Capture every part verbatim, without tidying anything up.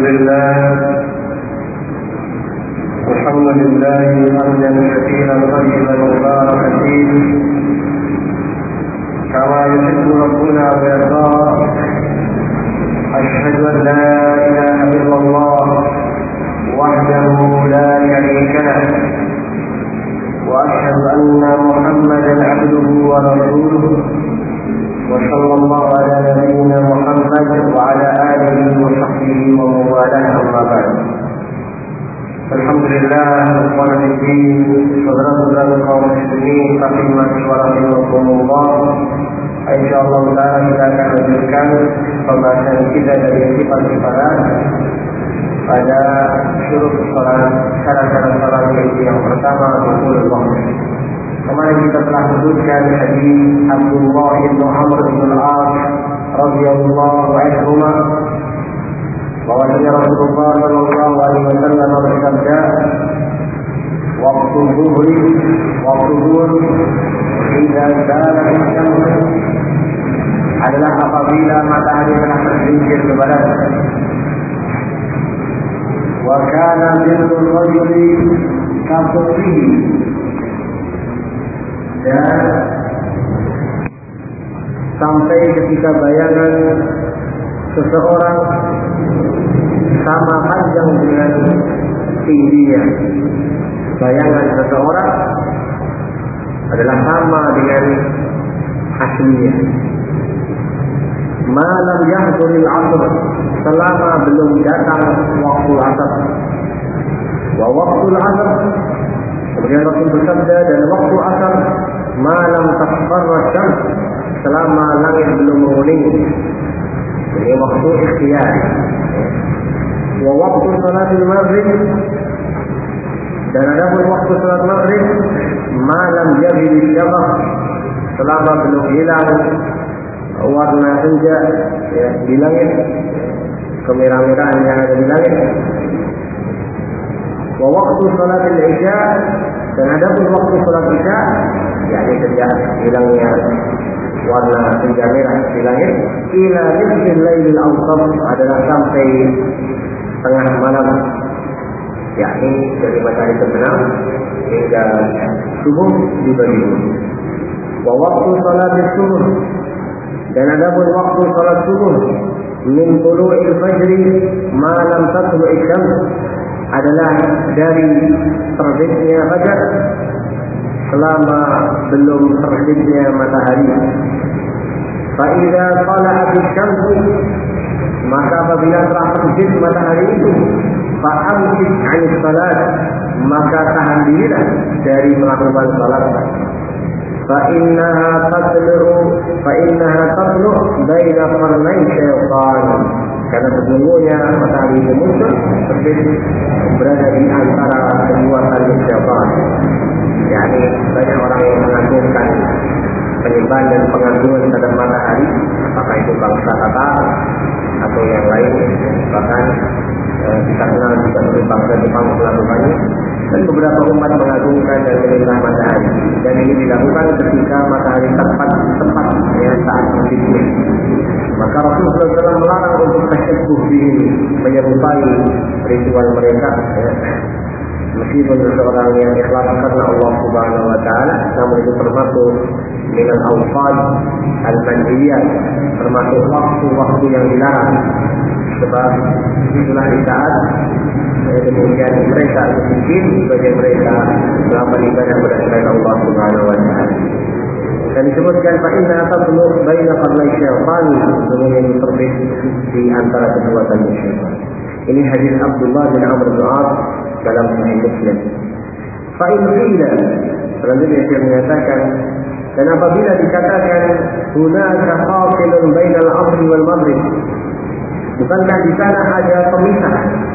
لله الحمد لله حمدا كثيرا طيبا مباركا فيه كما يحب ربنا ويرضى. أشهد أن لا إله إلا الله وحده لا شريك له، وأشهد أن محمدا عبده ورسوله، وصلى الله على نبينا محمد وعلى آله وصحبه ومن والاه، أما بعد. Alhamdulillah, saudara-saudara kaum muslimin rahimani wa rahimakumullah. Insyaallah taala kita akan lanjutkan pembahasan kita dari sifat-sifat pada syurut salat, syarat-syarat salat yaitu yang pertama rukun waqt. Kemarin kita telah sebutkan hadis Abdullah bin Amr bin Al-As radhiyallahu anhuma bahwasanya Rasulullah sallallahu alaihi wasallam bersabda, waktu zuhur, waktu zuhur idza zalat asy-syams adalah apabila matahari telah tergelincir ke barat. Wa kana bil rajuli kafihi, dan sampai ketika bayangan seseorang sama panjang dengan tingginya. Bayangan seseorang adalah sama dengan aslinya. Malam yahduril asr, selama belum datang waktu asar. Wa waktu asar, kemudian Rasul bersabda, dan waktu asar malam tasfarra syams, selama langit belum menguning. Ini waktu ikhtiyar. Wa waktu salatul maghrib, dan adapun waktu salat maghrib malam yaghib syafaq, selama belum hilang warna senja ya, di langit, kemerah-merahan yang ada di langit. Wa waktu salatul isya, dan adapun waktu salat isya, yakni sejak hilangnya warna senja merah di langit, ila nisfil lailil awsat, adalah sampai tengah malam, yakni dari matahari terbenam hingga subuh dibagi dua. Wa waktu salat subuh, dan adapun waktu salat subuh min tulu'il fajri ma lam tatlu'i syams, adalah dari terbitnya fajar selama belum terbitnya matahari. Fa idza tala'at asy-syams, maka apabila telah terbit matahari itu, fa amsik 'anis salat, maka tahan dirilah dari melakukan salat. Fa innaha tatlu fa innaha tatlu baina qarnay syaitan, karena sesungguhnya matahari itu muncul terbit berada di antara kedua tali syaitan. yakni banyak orang yang mengagungkan penyembahan dan pengagungan terhadap matahari, apakah itu bangsa Tatar atau yang lain, bahkan eh, kita kenal juga dari bangsa Jepang melakukannya, dan beberapa umat mengagungkan dan menyembah matahari, dan ini dilakukan ketika matahari tepat tepat ya, saat terbitnya. Maka Rasulullah shallallahu alaihi wasallam melarang untuk tasyabuh ini, menyerupai ritual mereka ya. Meskipun seseorang yang ikhlas karena Allah Subhanahu wa taala, namun itu termasuk minal awqat al-manhiyah, termasuk waktu-waktu yang dilarang. Sebab itulah di saat eh, demikian mereka itu mungkin sebagai mereka melakukan ibadah berdasarkan Allah Subhanahu wa taala. Dan disebutkan fa inna tatlu baina qarnay syaitan, sebenarnya ini terbit di antara kedua tali syaitan. Ini hadis Abdullah bin Amr bin Al-As dalam Sahih Muslim. Fa in qila, selanjutnya dia menyatakan, dan apabila dikatakan hunaka fasilun bainal 'asri wal maghrib, bukankah di sana ada pemisah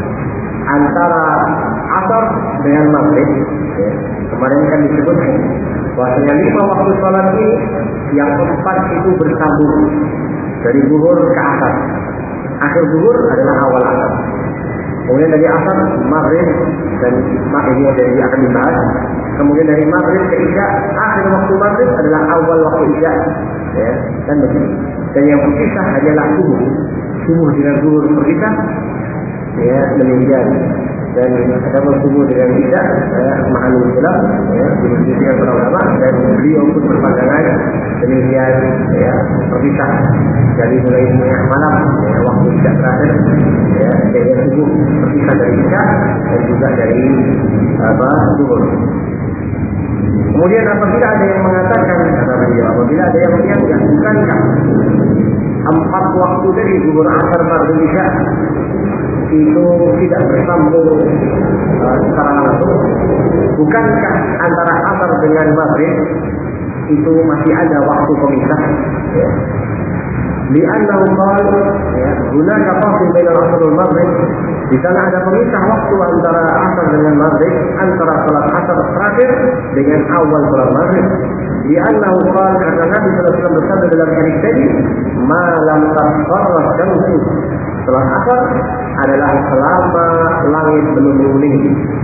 antara asar dengan maghrib? Ya, kemarin kan disebutkan bahwasanya lima waktu salat ini yang empat itu bersambung dari zuhur ke asar. Akhir zuhur adalah awal asar. Kemudian dari asar, maghrib, dan maghrib ini dari akan dibahas. Kemudian dari maghrib ke isya, akhir waktu maghrib adalah awal waktu isya, ya, dan begitu. Dan yang berpisah hanyalah subuh. Subuh dengan zuhur berpisah, ya demikian. Dan ada bertemu dengan Isya, saya memahami pula, ya, berdiskusi dengan para ulama, dan beliau pun berpandangan demikian, ya, terpisah dari mulai tengah malam, ya, waktu Isya terakhir, ya, dari subuh terpisah dari Isya dan juga dari apa zuhur. Kemudian apabila ada yang mengatakan, kata beliau, apabila ada yang menganggap bukankah empat waktu dari zuhur, asar, maghrib, isya itu tidak bersambung uh, secara langsung, bukankah antara asar dengan maghrib itu masih ada waktu pemisah? Ya. Li'annahu qala, ya, hunaka fasil bainal asr wal maghrib. Di sana ada pemisah waktu antara asar dengan maghrib, antara salat asar terakhir dengan awal salat maghrib. Li'annahu qala, karena Nabi sallallahu alaihi wasallam bersabda dalam hadis tadi, ma lam tasfarra syamsu. Salat asar adalah selama langit belum menguning.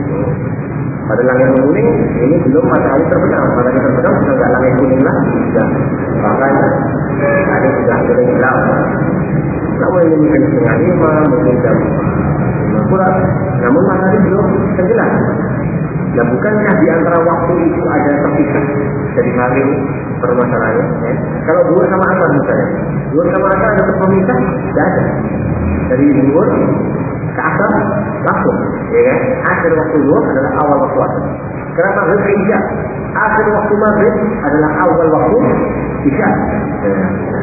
Pada langit menguning, ini belum matahari terbenam. Matahari terbenam sudah tidak langit kuning lagi. Sudah, bahkan ada sudah kering gelap. Namun ini mungkin setengah lima, mungkin jam lima kurang. Namun matahari belum tenggelam. Nah, bukankah di antara waktu itu ada terpisah dari hari permasalahannya? Ya? Kalau zuhur sama asar misalnya, zuhur sama asar ada terpisah? Tidak ada. Dari zuhur ke asar langsung, ya kan? Akhir waktu zuhur adalah awal waktu asar. Karena maghrib ke isya, akhir waktu maghrib adalah awal waktu isya. Ya.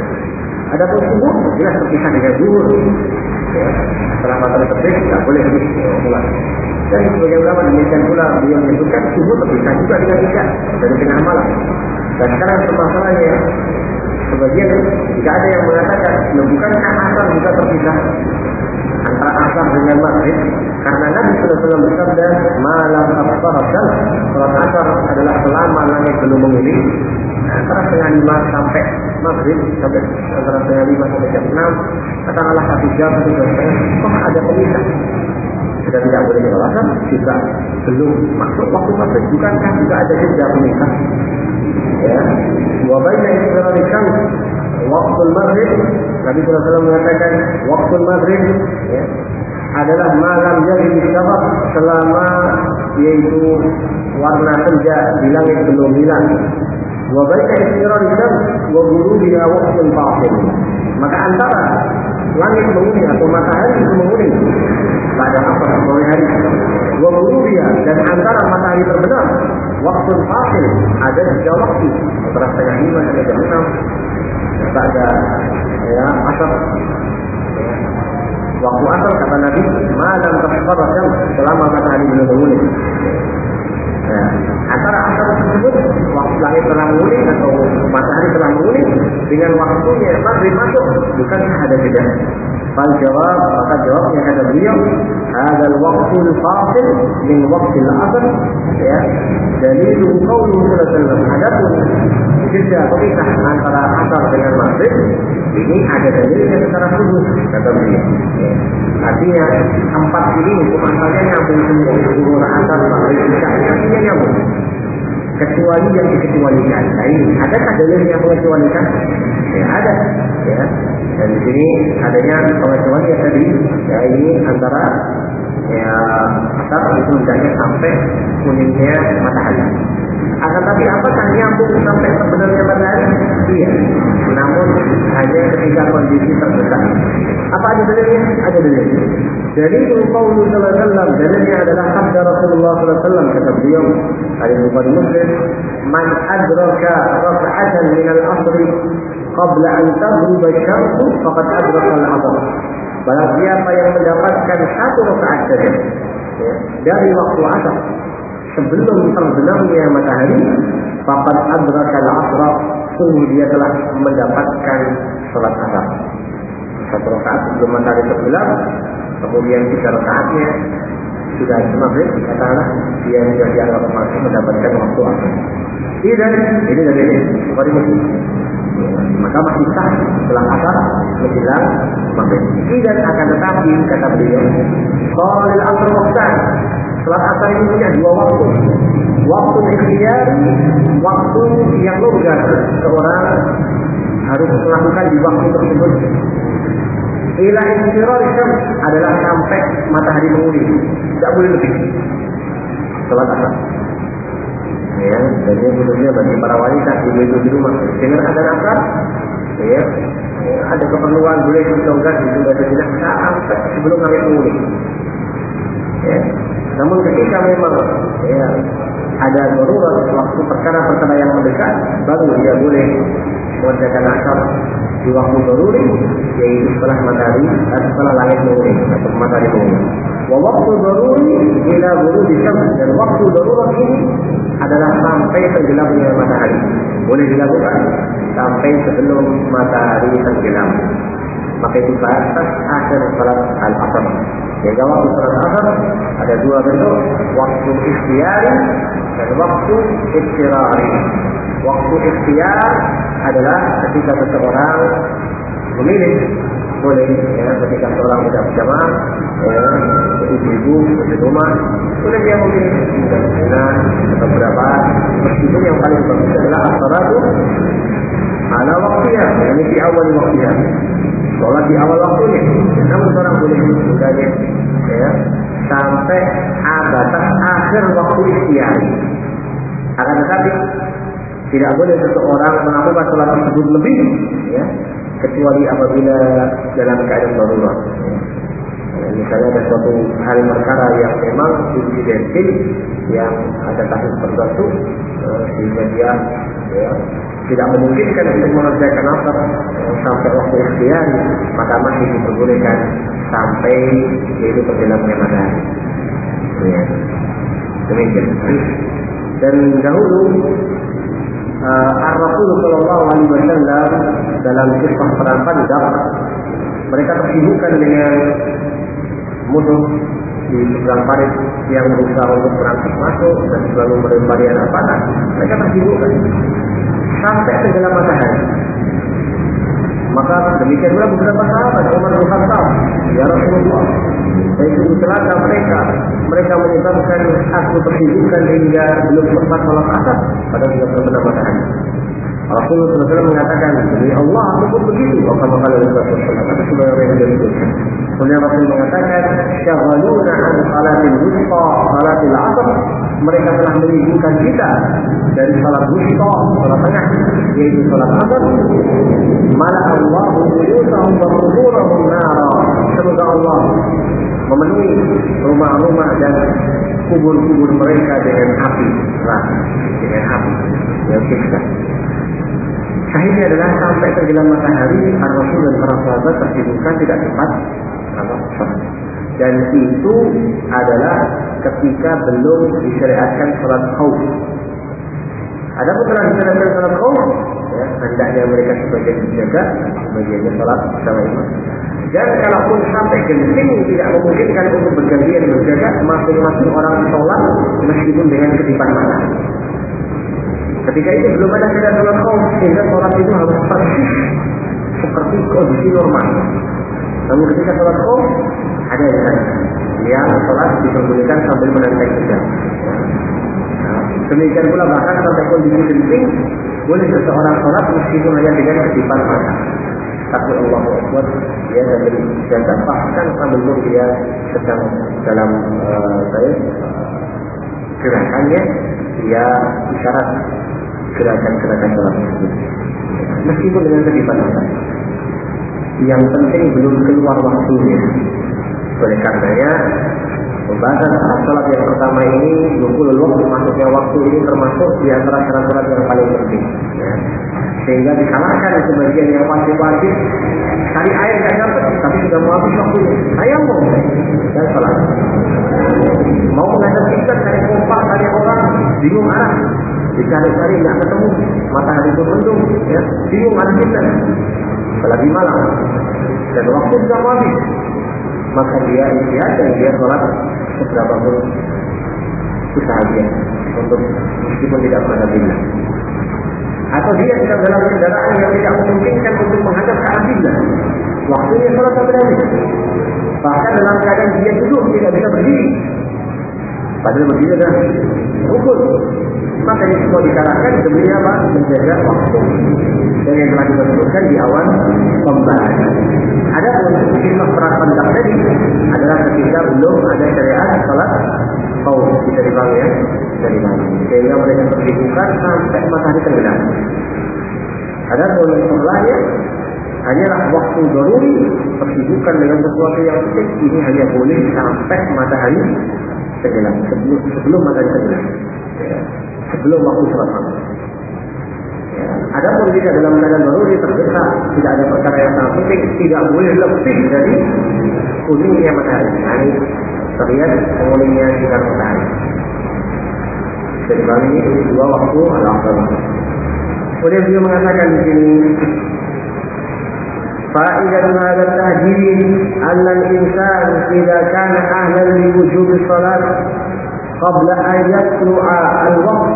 Ada pun subuh jelas terpisah dengan zuhur. Ya. Setelah matahari terbit tidak boleh lebih pulang. Dan sebagian ulama demikian pula beliau menyebutkan subuh terpisah juga dengan isya dari tengah malam. Dan sekarang permasalahannya, sebagian jika ada yang mengatakan, bukankah asar juga terpisah antara asar dengan maghrib? Karena Nabi sallallahu alaihi wasallam bersabda, malam asfaradan, salat asar adalah selama langit belum menguning, antara setengah lima sampai maghrib, sampai antara setengah lima sampai jam enam, katakanlah satu jam, satu jam setengah, kok ada pemisah? Sudah tidak boleh sholat juga belum masuk waktu maghrib, bukankah juga ada jeda pemisah? Ya, wa baina istirari syams waktu maghrib, Nabi sallallahu alaihi wasallam mengatakan waktu maghrib, ya, adalah malam jadi disabab selama yaitu warna senja di langit belum hilang. Wa baina istirari syams wa ghurubiha waqtul fasil. Maka antara langit menguning atau matahari itu menguning pada apa sore hari, wa ghurubiha, dan antara matahari terbenam waktu fasil ada tiga waktu antara setengah lima sampai jam enam. Pada ya asar, ya, waktu asar kata Nabi malam tasfarrajam, selama matahari belum menguning. Ya, antara asar tersebut waktu langit telah menguning atau matahari telah menguning dengan waktunya maghrib masuk, bukankah ada jeda? Fal jawab, maka jawabnya kata beliau, hadal waqtul fasil min waqtil asr, ya, dalilu qauluhu sallallahu alaihi wasallam, adapun jeda pemisah antara asar dengan maghrib ini ada dalilnya secara khusus, kata beliau. Ya. Artinya empat ini hukum asalnya nyambung semua, zuhur, asar, maghrib, isya, artinya nyambung, kecuali yang dikecualikan. Nah ini adakah dalil yang mengecualikan? Ya ada, ya. Dan di sini adanya pengecualian tadi, ya, ini antara ya asar itu hendaknya sampai kuningnya matahari. Akan tapi apakah nyambung sampai sebenarnya matahari? Iya. Namun hanya ketika kondisi terdesak. Apa ada dalilnya? Ada dalilnya. Jadi Rasulullah sallallahu alaihi wasallam, dalilnya adalah sabda Rasulullah sallallahu alaihi wasallam, kata beliau, hadis Bukhari Muslim, man adraka raka'atan min al-'asr qabla an taghrib asy-syamsu faqad adraka al-'asr. Barang siapa yang mendapatkan satu rakaat saja, ya, dari waktu asar sebelum terbenamnya matahari, faqad adraka al-'asr, sungguh dia telah mendapatkan salat asar. Satu rakaat sebelum matahari terbenam, kemudian tiga rakaatnya sudah maghrib, katakanlah dia sudah dianggap masuk mendapatkan waktu asar. Dan ini dari Bukhari Muslim. Maka masih sah setelah asar menjelang maghrib. Dan akan tetapi kata beliau, soal asar waktu, salat asar ini punya dua waktu. Waktu ikhtiyari, waktu yang longgar, seorang harus melakukan di waktu tersebut. ila istirari syams adalah sampai matahari menguning, tidak boleh lebih. Salat asar. Ya, dan ini khususnya bagi para wanita ibu-ibu di rumah dengan adzan asar, ya, ada keperluan boleh ditongkat ditunda sejenak sampai sebelum langit menguning. Ya. Namun ketika memang ya, ada darurat waktu perkara-perkara yang mendekat, baru dia boleh mengerjakan asar di waktu daruri, yaitu setelah matahari atau setelah langit menguning atau matahari menguning. Wa waktu daruri ila ghurub syams, dan waktu darurat ini adalah sampai tenggelamnya matahari. Boleh dilakukan sampai sebelum matahari tenggelam. Maka itu batas akhir salat al-asar. Sehingga waktu salat asar ada dua bentuk, waktu ikhtiyari dan waktu istirari. Waktu ikhtiyar adalah ketika seseorang memilih, boleh ya, ketika seorang tidak berjamaah, ya, ibu-ibu di rumah, boleh dia memilih tidak benar atau berapa. Meskipun yang paling bagus adalah as-salatu ala waktunya, ini di awal waktunya, sholat di awal waktunya. Namun seorang boleh menjadi ya, sampai batas akhir waktu ikhtiyar. Akan tetapi tidak boleh seseorang melakukan sholat tersebut lebih, ya, kecuali apabila dalam keadaan darurat. Ya, misalnya ada suatu hal perkara yang memang insidentil, yang ada kasus tertentu, eh, sehingga dia ya, tidak memungkinkan untuk mengerjakan asar eh, sampai waktu ikhtiyar, maka masih diperbolehkan sampai yaitu tenggelamnya matahari. Ya, demikian. Dan dahulu Uh, Ar-Rasul Sallallahu Alaihi Wasallam dalam kisah perang Khandaq, mereka tersibukkan dengan musuh di seberang parit yang berusaha untuk berangkat masuk dan selalu melempari anak panah. Mereka tersibukkan sampai tenggelam matahari. Maka demikian pula beberapa sahabat, Umar bin Khattab, ya Rasulullah, itu celaka mereka. Mereka menyebabkan aku tersibukkan hingga belum sempat sholat asar pada sudah terbenam matahari. Rasulullah shallallahu alaihi wasallam mengatakan, demi Allah aku pun begitu. Maka maka Rasulullah shallallahu alaihi wasallam kemudian Rasul mengatakan, syaghaluna an salatil wusta salatil asr, mereka telah menyibukkan kita dari salat wusta, salat tengah, yaitu salat asar. Mala Allahu buyutahum wa quburahum nara, semoga Allah memenuhi rumah-rumah dan kubur-kubur mereka dengan api, nah, dengan api yang siksa. Sahihnya adalah sampai tenggelam matahari, Ar-Rasul dan para sahabat tersibukkan tidak cepat sholat. Dan itu adalah ketika belum disyariatkan sholat khauf. Adapun telah disyariatkan sholat khauf, ya, hendaknya mereka sebagian dijaga, sebagiannya sholat bersama imam. Dan kalaupun sampai genting tidak memungkinkan untuk bergantian menjaga, masing-masing orang sholat meskipun dengan kedipan mata. Ketika itu belum ada syariat sholat khauf, sehingga sholat itu harus persis seperti kondisi normal. Namun ketika sholat khauf ada yang sholat diperbolehkan sambil menenteng jam. Nah, demikian pula bahkan sampai kondisi genting boleh seseorang sholat meskipun hanya dengan kedipan mata. Takbir Allahu Akbar, dia sambil jaga, bahkan sambil dia sedang dalam uh, saya, gerakannya, dia isyarat gerakan-gerakan sholat tersebut. Meskipun dengan kedipan mata. Yang penting belum keluar waktunya. Oleh karenanya pembahasan sholat yang pertama ini dukhulul waktu, masuknya waktu ini termasuk di antara syarat-syarat yang paling penting, ya. Sehingga disalahkan sebagian yang wajib-wajib, cari air tidak dapat, tapi sudah mau habis waktunya. Saya mau dan sholat. Mau menghadap kiblat, cari pompa, cari orang, bingung arah, dicari-cari tidak ketemu, matahari pun mendung, ya, bingung arah kita. Apalagi malam dan waktu sudah mau habis, maka dia istirahat dan dia sholat seberapa pun usaha dia untuk meskipun tidak menghadap kiblat. Atau dia sedang dalam kendaraan yang tidak memungkinkan untuk menghadap ke kiblat, waktunya sholat sampai habis. Bahkan dalam keadaan dia duduk tidak bisa berdiri, padahal berdiri adalah rukun. Maka ini semua dikalahkan demi apa? Menjaga waktu. Dan yang telah kita sebutkan di awal pembahasan. Ada pun kita khalifah prapandak tadi adalah ketika belum ada syariat salat qaum, bisa dipahami ya, bisa dipahami. Sehingga mereka bersibukkan sampai matahari tenggelam. Adapun setelahnya hanyalah waktu daruri, kesibukan dengan sesuatu yang penting ini hanya boleh sampai matahari tenggelam, sebelum sebelum matahari tenggelam, ya, sebelum waktu sholat maghrib. Ya. Adapun jika dalam keadaan daruri terdesak, tidak ada perkara yang sangat penting, tidak boleh lebih dari kuningnya matahari. Nah, ini terlihat menguningnya sinar matahari. Jadi ini dua waktu al-afdal. Kemudian beliau mengatakan di sini, فائدة هذا التهجير أن الإنسان إذا كان أهلا لوجوب الصلاة قبل أن يطلع الوقت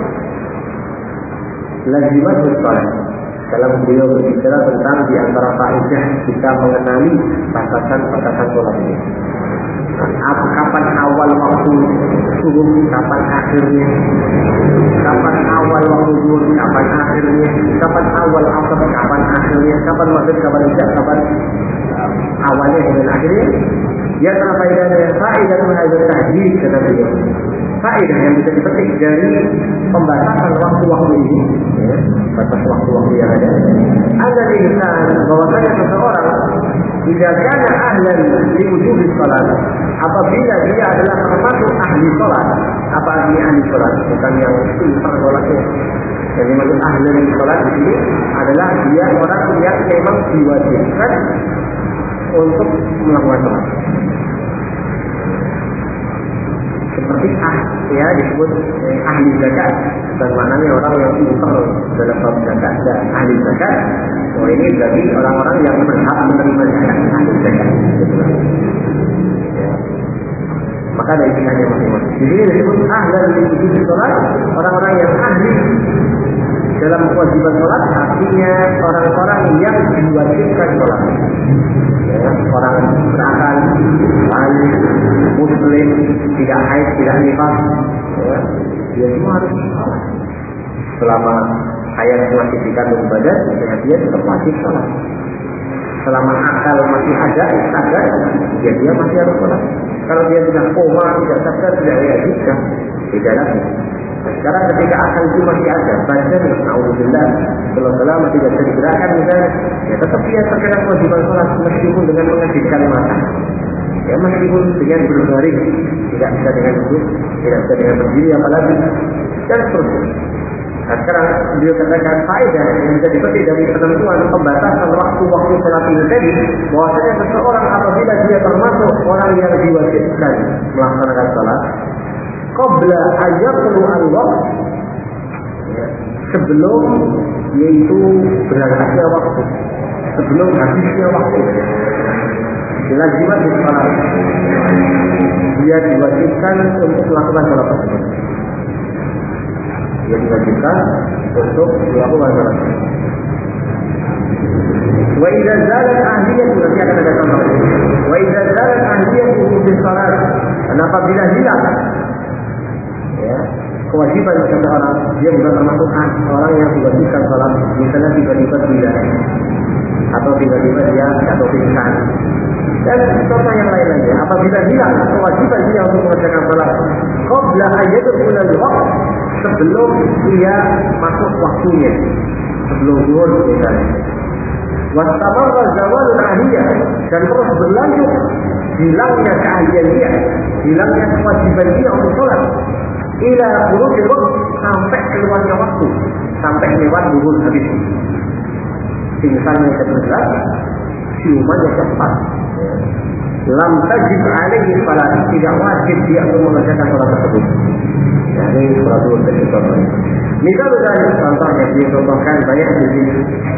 لزمته الصلاة. Dalam beliau berbicara tentang di antara faedah kita mengenali batasan-batasan sholat ini. Kapan awal waktu subuh, kapan akhirnya, kapan awal waktu zuhur, kapan akhirnya, kapan awal asar, kapan akhirnya, kapan maghrib, kapan isya, kapan uh, awalnya dan akhirnya. Dia antara faedahnya, faedah mengajar tahdid kata beliau. Faedah yang bisa dipetik dari pembatasan waktu-waktu ini, ya, batas waktu-waktu yang ada. Ada insan bahwasanya seseorang jika kana ahlan li wujubi salat, apabila dia adalah termasuk ahli salat. Apa artinya ahli salat? Bukan yang pintar salatnya. Yang dimaksud ahli salat di sini adalah dia orang yang memang diwajibkan untuk melakukan salat. Seperti ah, ya disebut eh, ahli zakat, dan maknanya orang yang pintar dalam bab zakat dan ahli zakat. Oh, ini bagi orang-orang yang berhak menerima zakat, ahli zakat. Ya. Maka ada istilahnya masing-masing. Di sini disebut ahlan li wujubi salat, orang-orang yang ahli dalam kewajiban salat, artinya orang-orang yang diwajibkan salat. Ya, orang berakal, balik, muslim, tidak haid, tidak nifas, ya, dia semua harus salat. Selama hayat masih dikandung badan, ya dia tetap wajib salat. Selama akal masih ada, sadar, ya dia masih harus salat. Kalau dia sudah koma, tidak sadar, tidak realistis, tidak lagi. Sekarang ketika akal itu masih ada, badan, alhamdulillah, kalau selama tidak bisa digerakkan misalnya, ya tetap dia terkena kewajiban sholat meskipun dengan mengejutkan mata, ya meskipun dengan berbaring, tidak bisa dengan duduk, tidak bisa dengan berdiri apalagi, dan seterusnya. Nah, sekarang beliau katakan faedah yang bisa dipetik dari ketentuan pembatasan waktu-waktu sholat ini tadi, bahwasanya seseorang apabila dia termasuk orang yang diwajibkan melaksanakan sholat qabla ayatlu Allah, ya, sebelum yaitu berangkatnya waktu, sebelum habisnya waktu, lazimat sholat, dia diwajibkan untuk melakukan sholat tersebut. Dia diwajibkan untuk melakukan sholat tersebut. Wa idza zalat ahliyatu, nanti akan ada contoh. Wa idza zalat ahliyatu fi shalat, apabila hilang ya, kewajiban seseorang, dia bukan termasuk orang yang diwajibkan sholat, misalnya tiba-tiba tidak, atau tiba-tiba dia jatuh pingsan, dan contoh yang lain-lainnya. Apabila hilang kewajiban dia untuk mengerjakan sholat qabla ayyadkhul al-waqt, sebelum dia masuk waktunya, sebelum zuhur misalnya, wastamarra zawalul ahliyah, dan terus berlanjut hilangnya keahlian dia, hilangnya kewajiban dia untuk sholat, ila khurujil waqt, sampai keluarnya waktu, sampai lewat zuhur habis. Pingsannya cepat, siumannya cepat, lam tajib alaihi salat, tidak wajib dia untuk mengerjakan sholat tersebut. Ya, ini sholat zuhur tadi contohnya. Misal dari contohnya dia contohkan banyak di sini.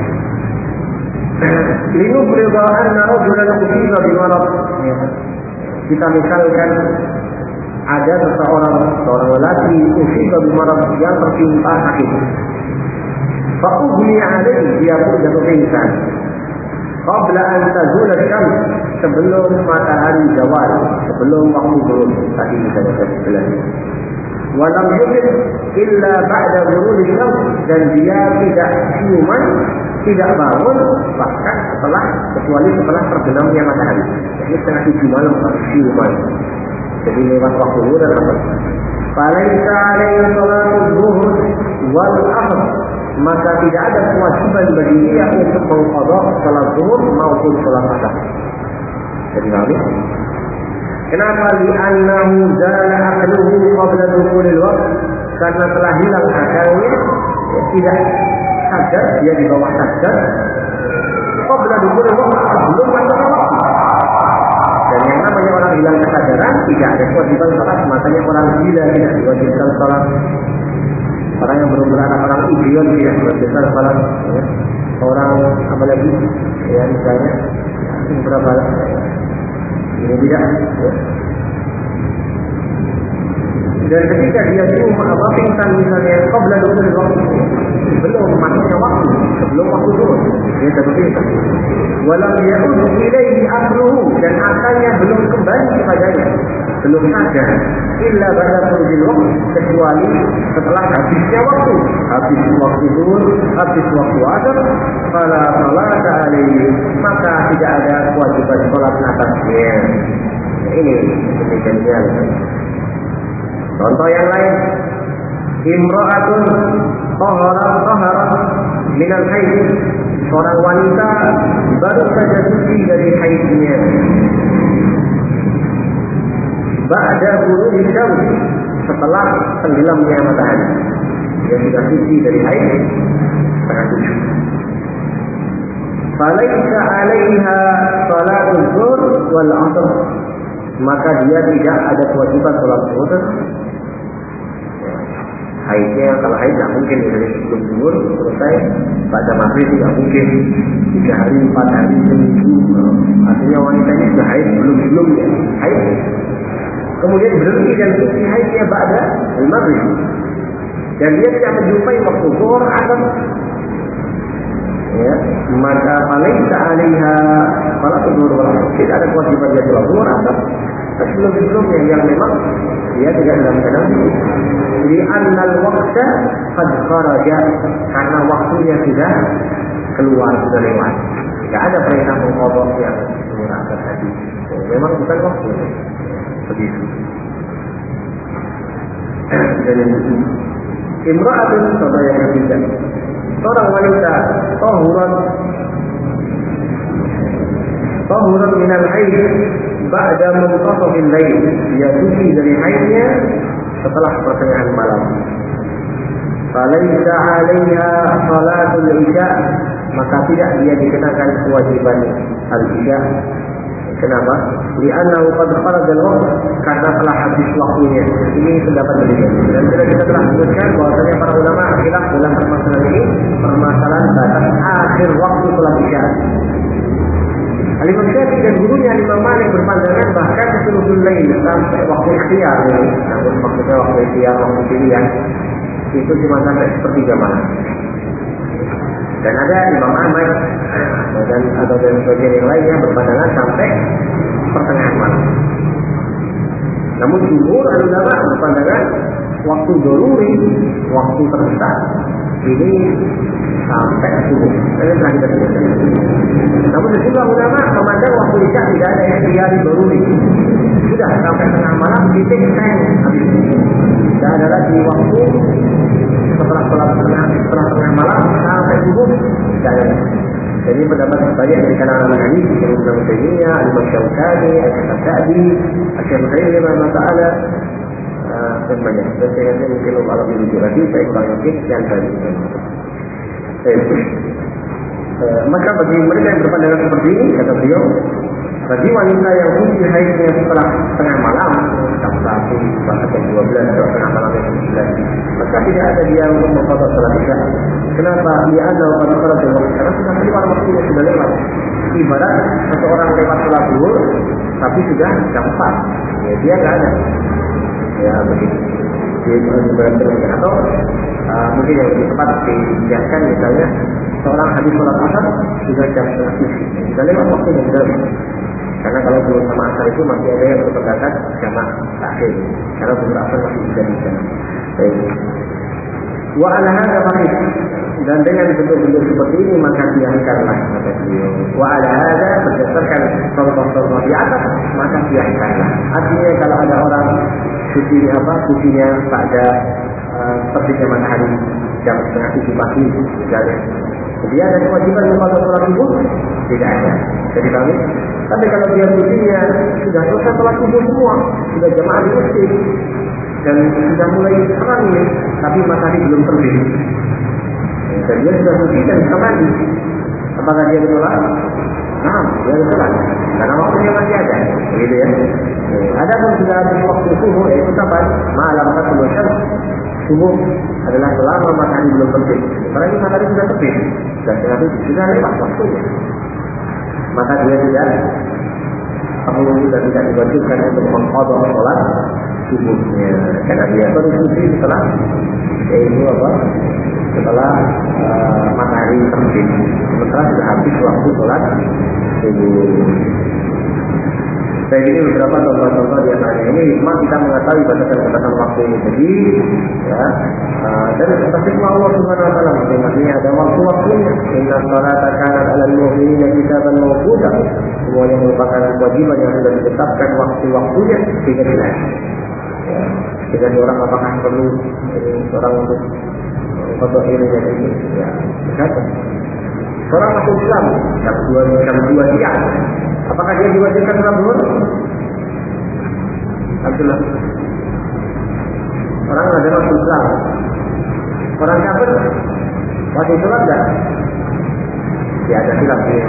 Linu berbawaan narojulan usiba bimarad. Kita misalkan ada seseorang, seorang lelaki usiba bimarad yang tertimpa sakit. Fa'ughmi alaihi, dia pun jatuh pingsan. Qabla an tazula syams, sebelum matahari zawal, sebelum waktu zuhur tadi kita jelaskan. Walam yujid illa ba'da ghururi syams, dan dia tidak siuman tidak bangun bahkan setelah kecuali setelah terbenamnya matahari. Ini setengah tujuh malam atau siuman. Jadi lewat waktu zuhur dan asar. Falaisa alaihi salatu zuhur wal asar. Maka tidak ada kewajiban bagi dia untuk mengqadha salat zuhur maupun salat asar. Jadi kami kenapa? Li'annahu zala aqluhu qabla dukhulil waqt. Karena telah hilang akalnya, ya, tidak sadar, dia di bawah sadar qabla dukhulil waqt, belum masuk waktu. Dan yang namanya orang hilang kesadaran tidak ada kewajiban salat. Makanya orang gila tidak diwajibkan salat. Orang yang belum beranak, orang idiot tidak diwajibkan salat. Ya. Orang apa lagi? Ya misalnya berapa? Ini tidak. Ya. Dan ketika dia cuma apa pingsan misalnya qabla dukhulil waqt, belum masuknya waktu, sebelum waktu turun, dia jatuh pingsan. Walam ya'ud ilaihi aqluhu, dan akalnya belum kembali kepadanya, belum sadar, illa ba'da khurujil waqt, kecuali setelah habisnya waktu, habis waktu zuhur, habis waktu asar, fala salata alaihi, maka tidak ada kewajiban salat atasnya. Ini demikian. Contoh yang lain, imra'atun taharat taharat minal haid, seorang wanita baru saja suci dari haidnya. Ba'da ghurubi syams, setelah tenggelamnya matahari, dia sudah suci dari haid setengah tujuh. Falaisa 'alaiha salatul zuhur wal 'asr, maka dia tidak ada kewajiban salat zuhur. Haidnya, kalau haid tidak mungkin dari sebelum zuhur selesai, pada maghrib tidak mungkin, tiga hari, empat hari, seminggu. Artinya wanita ini sudah haid belum sebelumnya haid, kemudian berhenti dan suci haidnya pada maghrib, dan dia tidak menjumpai waktu zuhur asar, ya, maka falaisa 'alaiha salatul zuhur wal 'asr, tidak ada kewajiban dia salat zuhur asar sebelum-sebelumnya yang memang dia tidak dalam keadaan suci. Li'annal waqta qad kharaja, karena waktunya sudah keluar, sudah lewat. Tidak ada perintah mengqadha yang mengatakan tadi. Memang bukan waktu. Begitu. Dan imra'atun, contoh yang ketiga, seorang wanita tahurat tahurat minal haid ba'da muntasafil lail, dia suci dari haidnya setelah pertengahan malam. Falaisa 'alaiha salatul isya, maka tidak dia dikenakan kewajiban al-isya. Kenapa? Li'annahu qad kharaja al-waqt, karena telah habis waktunya. Ini pendapat beliau. Dan sudah kita telah sebutkan bahwasanya para ulama khilaf dalam permasalahan ini, permasalahan batas akhir waktu salat isya. Al-Imam Syafi'i dan gurunya Imam Malik berpandangan bahkan sulusul lail, sampai waktu ikhtiar ini. Namun maksudnya waktu ikhtiar, waktu pilihan itu cuma sampai sepertiga malam. Dan ada Imam Ahmad dan atau dan sebagian yang lainnya berpandangan sampai pertengahan malam. Namun jumhur ulama berpandangan waktu daruri, waktu terdesak ini sampai subuh. Ini telah kita sebutkan. Namun sejumlah ulama memandang waktu isya tidak ada ikhtiar daruri. Sudah sampai tengah malam titik teng habis. Tidak ada lagi waktu setelah sholat tengah setelah tengah malam sampai subuh, tidak ada. Jadi pendapat banyak dari kalangan hadis yang Ibnu Taimiyah, Imam Syaukani, Al-Sa'di, Asy-Syafi'i rahimahullah taala, dan banyak. Dan saya kata mungkin kalau dirujuk lagi saya kurang yakin yang tadi. Maka bagi mereka yang berpandangan seperti ini, kata beliau, bagi wanita yang suci haidnya setelah tengah malam, jam satu, bahkan dua belas, atau tengah malam yang sembilan, maka tidak ada dia untuk mengqadha salat isya. Kenapa? Dia ada pada salat zuhur, karena sudah keluar waktunya, sudah lewat. Ibarat seseorang lewat salat zuhur, tapi sudah jam empat, ya dia tidak ada. Ya begitu. Dia berarti atau uh, mungkin yang lebih tepat dijelaskan misalnya seorang habis sholat asar sudah jam setengah tujuh, sudah lewat waktunya sudah. Karena kalau belum sama asar itu masih ada yang berpendapat jamaah takhir. Karena belum asar masih bisa bisa. Wa ala hadza fahid, Dan dengan bentuk-bentuk seperti ini maka biarkanlah kata beliau. Wa ala hada, berdasarkan contoh-contoh di atas maka biarkanlah. Artinya kalau ada orang cuci apa cucinya pada uh, terbitnya matahari jam setengah tujuh pagi misalnya, dia ada kewajiban kepada sholat subuh? Tidak ada. Jadi kami, tapi kalau dia cucinya sudah selesai sholat subuh semua, sudah jamaah di masjid dan sudah mulai terang ini, tapi matahari belum terbit, dan dia sudah cuci dan sudah mandi, apakah dia sholat? Nah, dia sholat karena waktunya masih ada, begitu ya. Ada pun sudah habis waktu subuh, yaitu kapan? Malam satu jam subuh adalah selama matahari belum terbit. Karena ini matahari sudah terbit, dan setengah tujuh sudah lewat waktunya, maka dia tidak perlu dan tidak diwajibkan untuk mengqadha sholat subuhnya, karena dia baru suci setelah yaitu apa? Setelah uh, matahari terbit, sementara sudah habis waktu sholat subuh. Saya ini beberapa contoh-contoh di antaranya ini hikmah kita mengetahui batasan-batasan waktu ini tadi, ya. Uh, dan atas hikmah Allah Subhanahu Wa Taala masing-masingnya ada waktu-waktunya. Inna salata kanat 'alal mu'minina kitaban mawquta. Semuanya merupakan kewajiban yang sudah ditetapkan waktu-waktunya sehingga jelas. Ya. Jika seorang apakah perlu ini seorang untuk untuk ini dan ini, ya, berkata. Seorang masuk Islam jam dua jam dua siang. Apakah dia diwajibkan sholat zuhur? Abdullah. Orang ada masuk Islam. Orang kafir masih sholat enggak? Ya ada silap ya.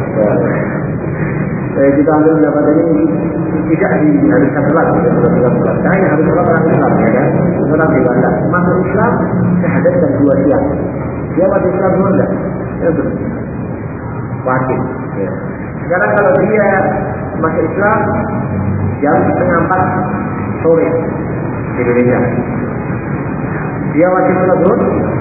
Saya kita ambil pendapat ini tidak diharuskan sholat, tidak sholat sholat. Karena harus sholat orang Islam, ya kan? Orang dewasa masuk Islam syahadat jam dua siang. Dia masih Islam zuhur enggak? Ya betul. Wajib. Ya. Sekarang kalau dia masuk Islam jam setengah empat sore di Indonesia, dia wajib sholat zuhur?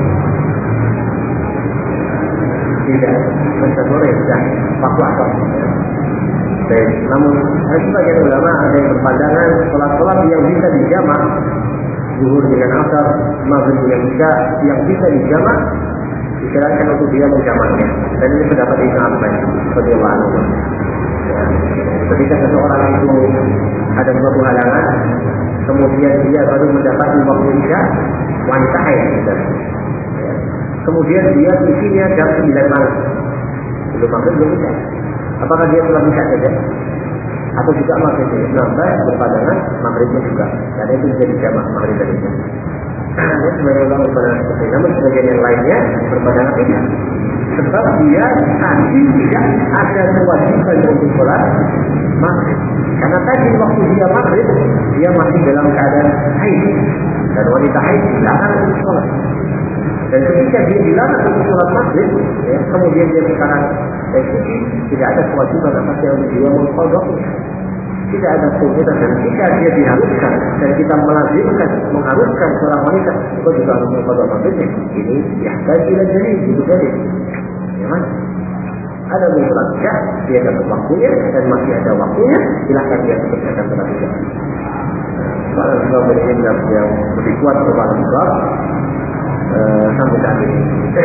Tidak. Setengah sore sudah waktu asar. Ya. Namun ada sebagian ulama ada yang berpandangan sholat-sholat yang bisa dijamak, zuhur dengan asar, maghrib dengan isya yang bisa dijamak, disarankan untuk dia menjamaknya. Dan ini pendapat Ibnu Abbas radhiyallahu anhu. Ya. Ketika seseorang itu ada suatu halangan, kemudian dia baru mendapati waktu isya, wanita haid. Ya. Kemudian dia isinya jam sembilan malam, belum maghrib belum isya. Apakah dia sholat isya saja? Atau juga maghrib? Ibnu Abbas berpandangan maghribnya juga. Karena itu bisa dijamak maghrib dan isya. Ya, sebagian ulama berpandangan seperti itu, namun sebagian yang lainnya berpandangan tidak. Sebab dia tadi tidak ada kewajiban untuk sholat maghrib. Karena tadi waktu dia maghrib, dia masih dalam keadaan haid. Dan wanita haid dilarang untuk sholat. Dan ketika dia dilarang untuk sholat maghrib, ya, kemudian dia sekarang saya suci, tidak ada kewajiban atasnya untuk dia mengqadha'nya. Tidak ada kewajiban, dan jika dia diharuskan dan kita melazimkan mengharuskan seorang wanita untuk juga harus mengqadha' maghribnya, ini yahtaj ila dalil, itu dalil. Ya kan? Ada sholat isya, dia dapat waktunya dan masih ada waktunya, silakan dia kerjakan sholat isya. Soalan sebab ini yang lebih kuat kepada sebab sampai saat ini.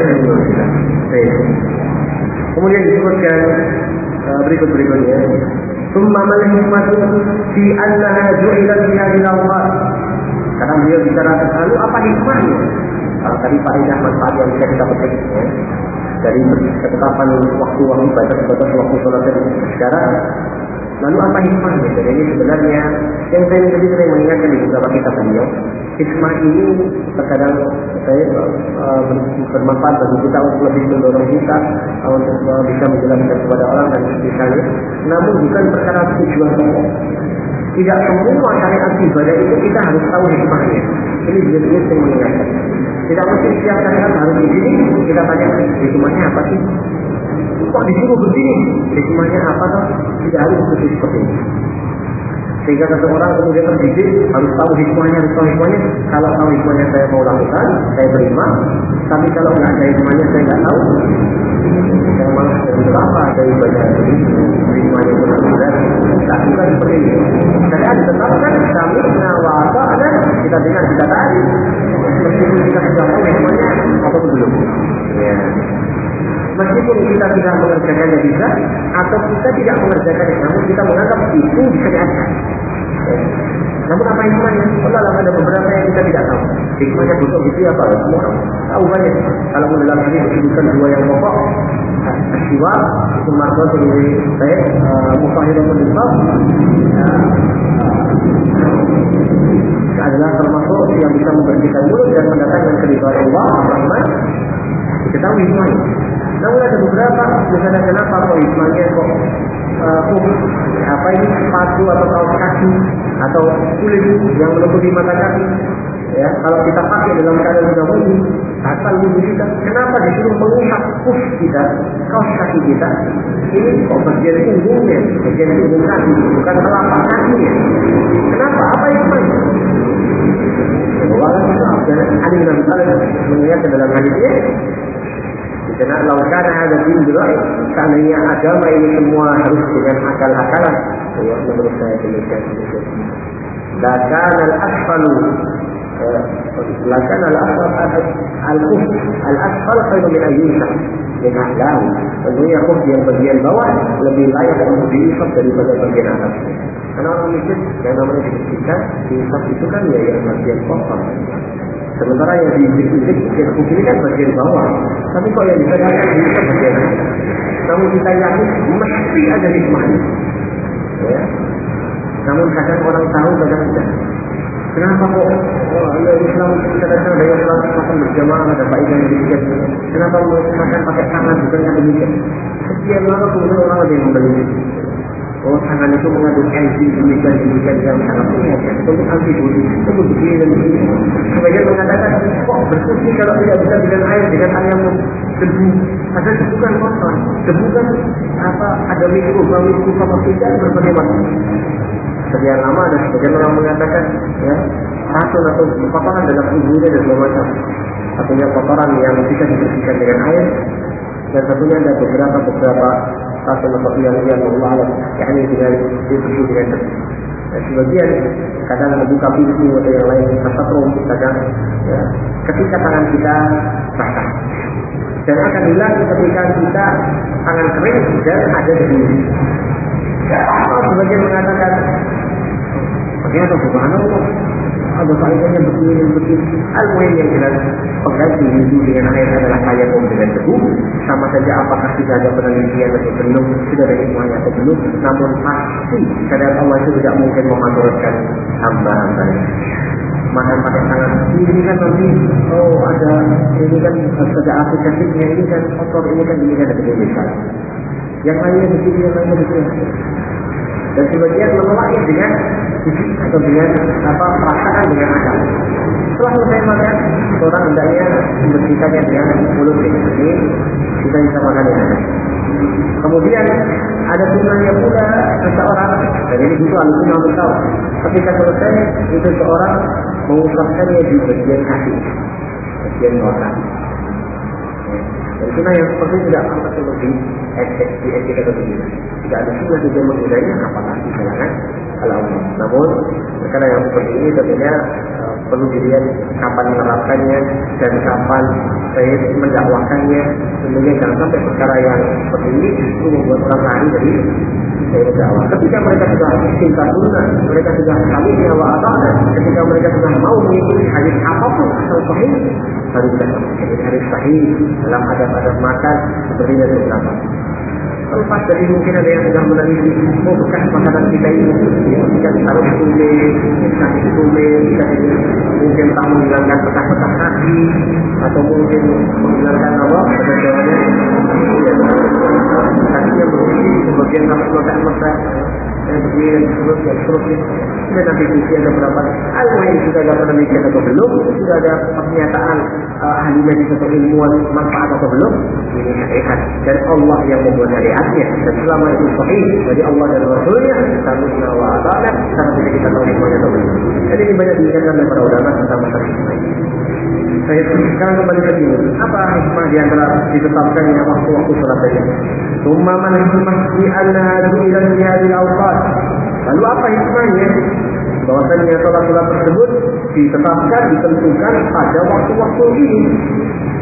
Kemudian disebutkan berikut-berikutnya. Summa mal hikmatu fi annaha ju'ilat fi hadhihi al-awqat. Karena beliau bicara lalu apa hikmahnya? Kalau tadi faedah manfaat yang bisa kita petik, ya, dari ketetapan waktu-waktu batas-batas waktu sholat tadi. Sekarang lalu apa hikmahnya? Jadi ini sebenarnya yang saya tadi sering mengingatkan di beberapa kitab beliau. Hikmah ini terkadang saya uh, bermanfaat bagi kita untuk lebih mendorong kita uh, untuk uh, bisa menjelaskan kepada orang dan misalnya. Namun bukan perkara tujuan pokok. Tidak semua syariat ibadah itu kita harus tahu hikmahnya. Ini juga saya mengingatkan. Tidak mesti setiap syariat harus begini. Kita tanya hikmahnya apa sih? Kok disuruh begini? Hikmahnya apa toh? Tidak harus seperti ini. Sehingga seseorang kemudian terdidik harus tahu hikmahnya, harus tahu hikmahnya. Kalau tahu hikmahnya saya mau lakukan, saya terima. Tapi kalau nggak ada hikmahnya saya nggak tahu. Saya malah dari apa ada ibadah ini, hikmahnya benar-benar tak bukan seperti ini. Jadi ada tetapkan kami nawata dan kita dengar kita tadi. Meskipun kita sudah tahu hikmahnya apa belum. Ya. Meskipun kita tidak mengerjakannya bisa, atau kita tidak mengerjakannya, namun kita menganggap itu disyariatkan. Ya. Namun apa hikmahnya? Allah ada beberapa yang kita tidak tahu. Hikmahnya butuh itu apa? Semua orang tahu banyak. Kalau dalam hadis disebutkan dua yang pokok, siwa itu marwah dari saya, mufahirul nisab, adalah termasuk yang bisa membersihkan mulut dan mendatangkan keridhaan Allah Rahman. Diketahui hikmahnya. Namun ada beberapa, misalnya kenapa kok hikmahnya kok uh, apa ini sepatu atau kaos kaki atau kulit yang menutupi mata kaki, ya kalau kita pakai dalam keadaan sudah wudhu, asal wudhu kita, kenapa disuruh mengusap kuf kita, kaos kaki kita? Ini kok bagian punggungnya, bagian punggung kaki, bukan telapak kakinya. Kenapa? Apa hikmahnya? Allah dan Ali bin Abi Thalib mengingatkan dalam hadisnya, karena laukana ada bindra, seandainya agama ini semua harus dengan akal-akalan, ya menurut saya demikian. Lakan al-asfalu, lakan al-asfal al-kuf, al-asfal khairu min ayyusah, dengan ahlam. Tentunya kuf yang bagian bawah lebih layak untuk diisap daripada bagian atas. Karena orang miskin yang namanya dibersihkan, diisap itu kan ya yang bagian kotor. Sementara yang diisik-isik bagian kuf ini kan bagian bawah. Tapi kok yang ditegakkan diisap bagian atas. Namun kita yakin mesti ada hikmahnya. Ya. Namun kadang orang tahu, kadang tidak. Kenapa kok oh, ya Islam kadang-kadang ada yang sholat makan berjamaah, ada faedah yang demikian. Kenapa makan pakai tangan bukannya demikian? Sekian lama kemudian orang ada yang membeli. Oh, tangan itu mengandung enzim demikian-demikian yang sangat mengingatkan untuk antibodi, untuk begini dan begini. Sebagian mengatakan, kok bersuci kalau tidak bisa dengan air, dengan air yang debu. Ada debu kan kotor, debu kan apa? Ada mikroba, mikroba tidak berbagai macam. Sekian lama ada sebagian orang mengatakan, ya, racun atau kotoran dalam tubuhnya dan segala macam. Satunya kotoran yang bisa dibersihkan dengan air, dan satunya ada beberapa beberapa racun atau yang yang Allah Alam, yakni dengan dibersih dengan debu. Dan sebagian kadang membuka pintu atau yang lain tersetrum, kadang ya, ketika tangan kita basah. Dan akan hilang ketika kita tangan kering dan ada debu. Oh, sebagian mengatakan, bagaimana subhanallah, ada faedahnya begini begini. Al-Muhim yang jelas, pengganti wudhu dengan air adalah tayamum dengan debu. Sama saja apakah sudah ada penelitian atau belum, sudah ada hikmahnya atau belum. Namun pasti kadang Allah itu tidak mungkin mematurkan hamba-hambanya. Makan pakai tangan ini kan nanti, oh ada ini kan ada aplikasinya, ini kan kotor, ini kan ini kan ada misalnya. Yang lainnya di sini, yang lainnya di sini. Dan sebagian menolaknya dengan fisik atau dengan apa perasaan dengan akal. Setelah selesai makan, orang hendaknya membersihkannya dengan mulut ini, kita bisa makan yang kemudian ada sunnahnya pula seseorang, dan ini butuh al-sunnah untuk tahu. Ketika selesai, itu seorang mengusapkannya di bagian kaki, bagian bawah kaki. Dan sunnah yang seperti tidak pantas untuk di di etika atau begini. Tidak ada sunnah juga menghindarinya, apalagi kalangan al-umum. Namun perkara yang seperti ini tentunya uh, perlu dilihat kapan menerapkannya dan kapan saya mendakwahkannya. Tentunya jangan sampai perkara yang seperti ini justru membuat orang lari dari saya dakwah. Ketika mereka sudah cinta sunnah, mereka sudah kami nyawa atau ketika mereka sudah mau mengikuti hadis apapun asal sahih, baru kita hadis sahih dalam adab-adab makan seperti yang beberapa. Lepas dari mungkin ada yang sudah meneliti, oh bekas makanan kita ini, ya, kita harus tulis, kasih tulis, mungkin tak menghilangkan pecah-pecah kaki, atau mungkin menghilangkan apa, sebenarnya, kakinya bersih, sebagian harus meletak-letak, dan begini dan seterusnya, seterusnya. Dan nanti sisi ada berapa, al-Muhim sudah ada penelitian atau belum, sudah ada pernyataan uh, ahli medis atau ilmuwan manfaat atau belum, ini syariat. Dan Allah yang membuat syariatnya, dan selama itu sahih dari Allah dan Rasulnya, kita wa ta'ala, sama saja kita tahu hikmahnya atau belum. Dan ini banyak diingatkan oleh para ulama tentang masalah hikmah. Saya sekarang kembali ke sini. Apa hikmah di antara ditetapkannya waktu-waktu sholat saja? Summa man hikmah di anna du'ilan di hadil awqat. Lalu apa hikmahnya? Bahwasanya sholat-sholat tersebut ditetapkan, ditentukan pada waktu-waktu ini.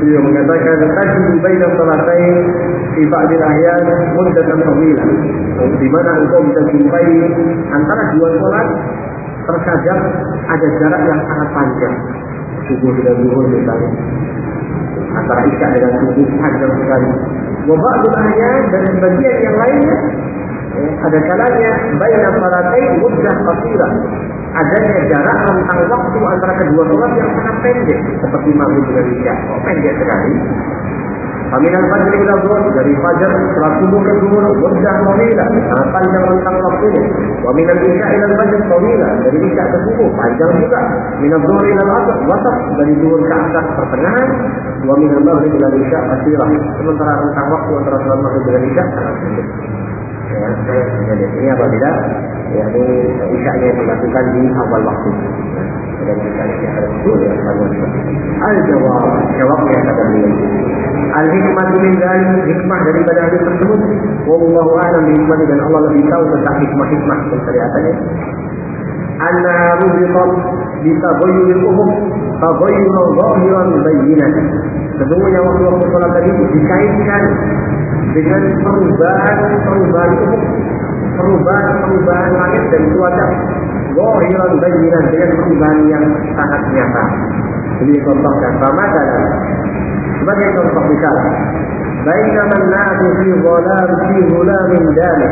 Dia mengatakan tajid baina salatain fi ba'dil ahyan muddatan tawilah. Di mana engkau bisa jumpai antara dua salat terkadang ada jarak yang sangat panjang. Subuh dengan zuhur misalnya. Antara isya dengan subuh panjang sekali. Wa ba'dil ahyan dan sebagian yang lainnya ada kalanya baina salatain muddah qasirah. Adanya jarak rentang waktu antara kedua sholat yang sangat pendek, seperti maghrib dan isya, oh, pendek sekali. Aminal fajr ila dhuhr, dari fajar setelah subuh ke zuhur, muddah tawilah, sangat panjang rentang waktunya. Wa minal isya ila fajr tawilah, dari isya ke subuh panjang juga. Minal dhuhr ila asr wasat, dari zuhur ke asar pertengahan. Wa minal maghrib ila isya qasirah, sementara rentang waktu antara sholat maghrib dan isya sangat pendek. Ya, jadi ini apabila ya ini isya'nya dilakukan di awal waktu. Dan isya'nya ada betul ya pada al-jawab, jawabnya kata beliau. Al-hikmah min dzalik, hikmah daripada hadis tersebut. Wallahu a'lam bihikmah, dan Allah lebih tahu tentang hikmah-hikmah syariatnya. Anna rubiqat bi taghayyuril umum, taghayyuran zahiran bayyinan. Sesungguhnya waktu-waktu salat tadi dikaitkan dengan perubahan-perubahan umum, perubahan-perubahan langit dan cuaca, zahiran bayyinan, dengan perubahan yang sangat nyata. Jadi contohkan sama saja. Sebagai contoh misal, bainaman nasu fi dhalam fi dhulamin damih,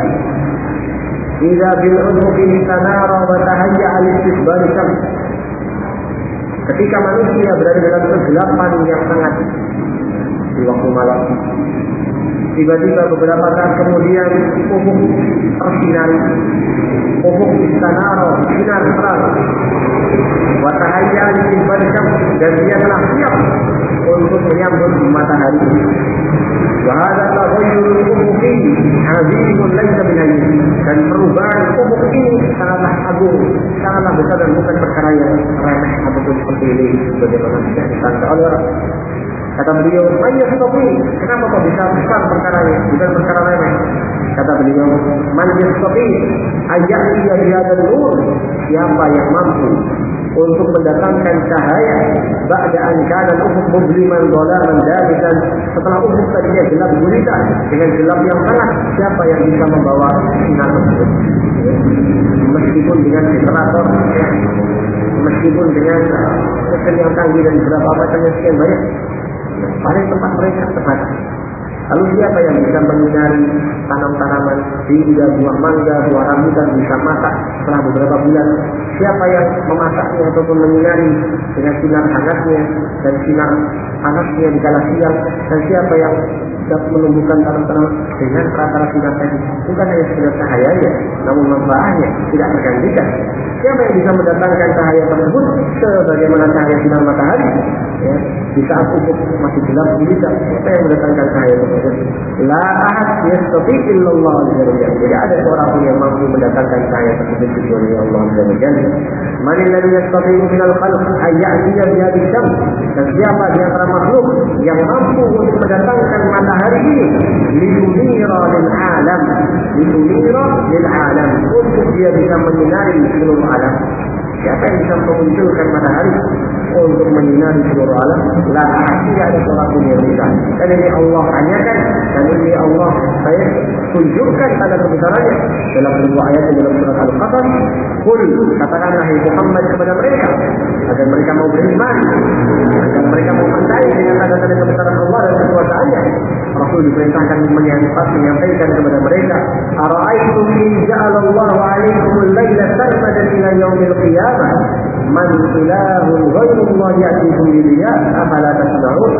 idza bil ufuqi tanara wa tahayya al-istiqbal syams. Ketika manusia berada dalam kegelapan yang sangat di waktu malam, tiba-tiba beberapa saat kemudian ufuk tersinari, ufuk istanara, sinar terang, wa tahayya al-istiqbal syams, dan dia telah siap untuk menyambut matahari. Wa hadza taghayyur ufuqi azimun laysa binayyin, dan perubahan ufuk ini sangatlah agung, sangatlah besar, dan bukan perkara yang remeh ataupun seperti ini bagaimana tidak disangka oleh orang. Kata beliau, "Man yastati?" Kenapa kok bisa besar perkaranya, bukan perkara remeh? Kata beliau, "Man yastati ayati bihadzal nur." Siapa yang mampu untuk mendatangkan cahaya ba'da an kana al-ufuq muzliman dhalaman dabitan, setelah ufuk tadinya gelap gulita dengan gelap yang sangat, siapa yang bisa membawa sinar tersebut? Meskipun dengan generator, ya, meskipun dengan mesin yang canggih dan berapa macamnya sekian banyak, paling tempat mereka terbatas. Lalu siapa yang bisa menyinari tanam-tanaman sehingga buah mangga, buah rambutan bisa masak setelah beberapa bulan? Siapa yang memasaknya ataupun menyinari dengan sinar hangatnya dan sinar panasnya di kala siang? Dan siapa yang dapat menumbuhkan tanam-tanaman dengan rata-rata sinar tadi? Bukan hanya sekedar cahayanya, namun manfaatnya tidak tergantikan. Siapa yang bisa mendatangkan cahaya tersebut sebagaimana cahaya sinar matahari? Ya, di saat ufuk masih gelap gulita, siapa yang mendatangkan cahaya tersebut? La ahad yastati illallah azza wa jalla. Tidak ada seorang pun yang mampu mendatangkan cahaya tersebut kecuali Allah azza wa jalla. Man alladhi yastati minal khalq ay ya'tiya bi hadhihi syams. Dan siapa di antara makhluk yang mampu untuk mendatangkan matahari ini liyunira lil alam, liyunira lil alam, untuk dia bisa menyinari seluruh alam. Siapa yang bisa memunculkan matahari untuk menyinari seluruh alam? La tidak ada seorang pun yang bisa. Dan ini Allah tanyakan, dan ini Allah saya tunjukkan tanda kebesarannya dalam sebuah ayat dalam surat Al-Qasas. Qul, katakanlah Muhammad kepada mereka agar mereka mau beriman, agar mereka mau percaya dengan tanda-tanda kebesaran Allah dan kekuasaannya. Rasul diperintahkan menyampaikan kepada mereka, ara'aytum in ja'alallahu 'alaikum al-laila sarmadan ila yaumil qiyamah man ilahun ghairullah ya'tikum bidiya afala tasma'un.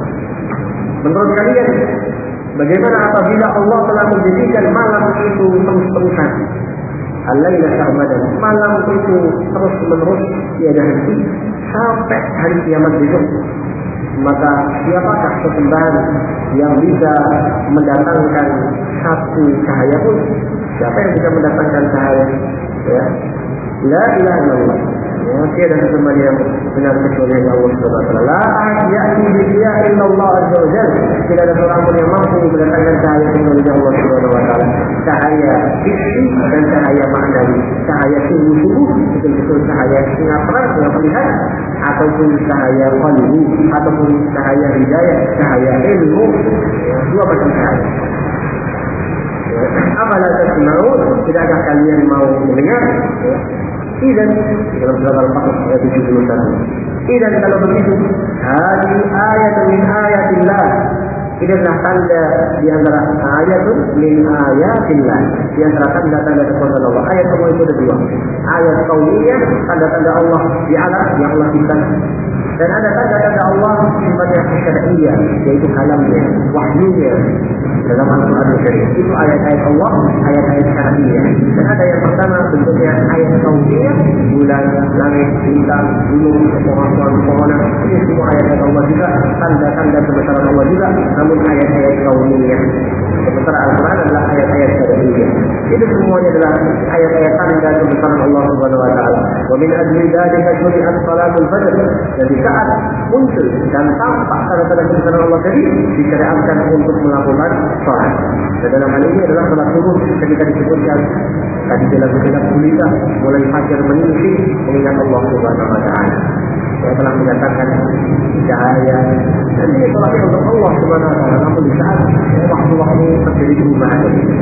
Menurut kalian, bagaimana apabila Allah telah menjadikan malam itu terus-terusan, al-laila sarmadan, malam itu terus-menerus tiada henti sampai hari kiamat besok? Maka siapakah sesembahan yang bisa mendatangkan satu cahaya pun? Siapa yang bisa mendatangkan cahaya? Ya, la ilaha illallah. Ya, tiada sesembahan yang benar kecuali Allah Subhanahu wa taala. La ya'ti bi illallah azza wa jalla. Tidak ada seorang pun yang mampu mendatangkan cahaya kecuali Allah Subhanahu wa taala. Cahaya hissi dan cahaya ma'nawi. Cahaya sungguh-sungguh, betul-betul cahaya sinar terang yang terlihat ataupun cahaya qalbu, ataupun cahaya hidayah, cahaya ilmu, ya, dua macam cahaya. Ya, apalah tasma'un, tidakkah kalian mau mendengar? Ya. Idan dalam surat Al-Fatih ayat tujuh puluh satu. Idan kalau begitu, hadhihi ayatun min ayatillah. Ini adalah tanda di antara ayatun min ayatillah. Di antara tanda-tanda kekuasaan Allah. Ayat Allah itu ada dua. Ayat kauniyah, tanda-tanda Allah di alam yang Allah ciptakan. Dan ada tanda-tanda Allah sifatnya syar'iyyah, yaitu kalamnya, wahyunya dalam Al-Quran Al-Karim. Itu ayat-ayat Allah, ayat-ayat syar'iyyah. Dan ada yang pertama bentuknya ayat kauniyah, bulan, langit, bintang, gunung, pohon-pohon, pepohonan. Ini semua ayat-ayat Allah juga, tanda-tanda kebesaran Allah juga, namun ayat-ayat kauniyah. Sementara Al-Quran adalah ayat-ayat syar'iyyah. Itu semuanya adalah ayat-ayat tanda kebesaran Allah Subhanahu wa taala. Wa min ajli dzalika syuri'at salatul fajr. Jadi saat muncul dan tampak tanda-tanda kebesaran Allah tadi, disyariatkan untuk melakukan salat. Dan dalam hal ini adalah salat subuh ketika disebutkan tadi dalam kitab Kulita mulai fajar menyingsing mengingat Allah Subhanahu wa taala. Saya telah menyatakan cahaya dan ini salatnya untuk Allah Subhanahu wa taala. Namun di saat waktu-waktu terjadi perubahan,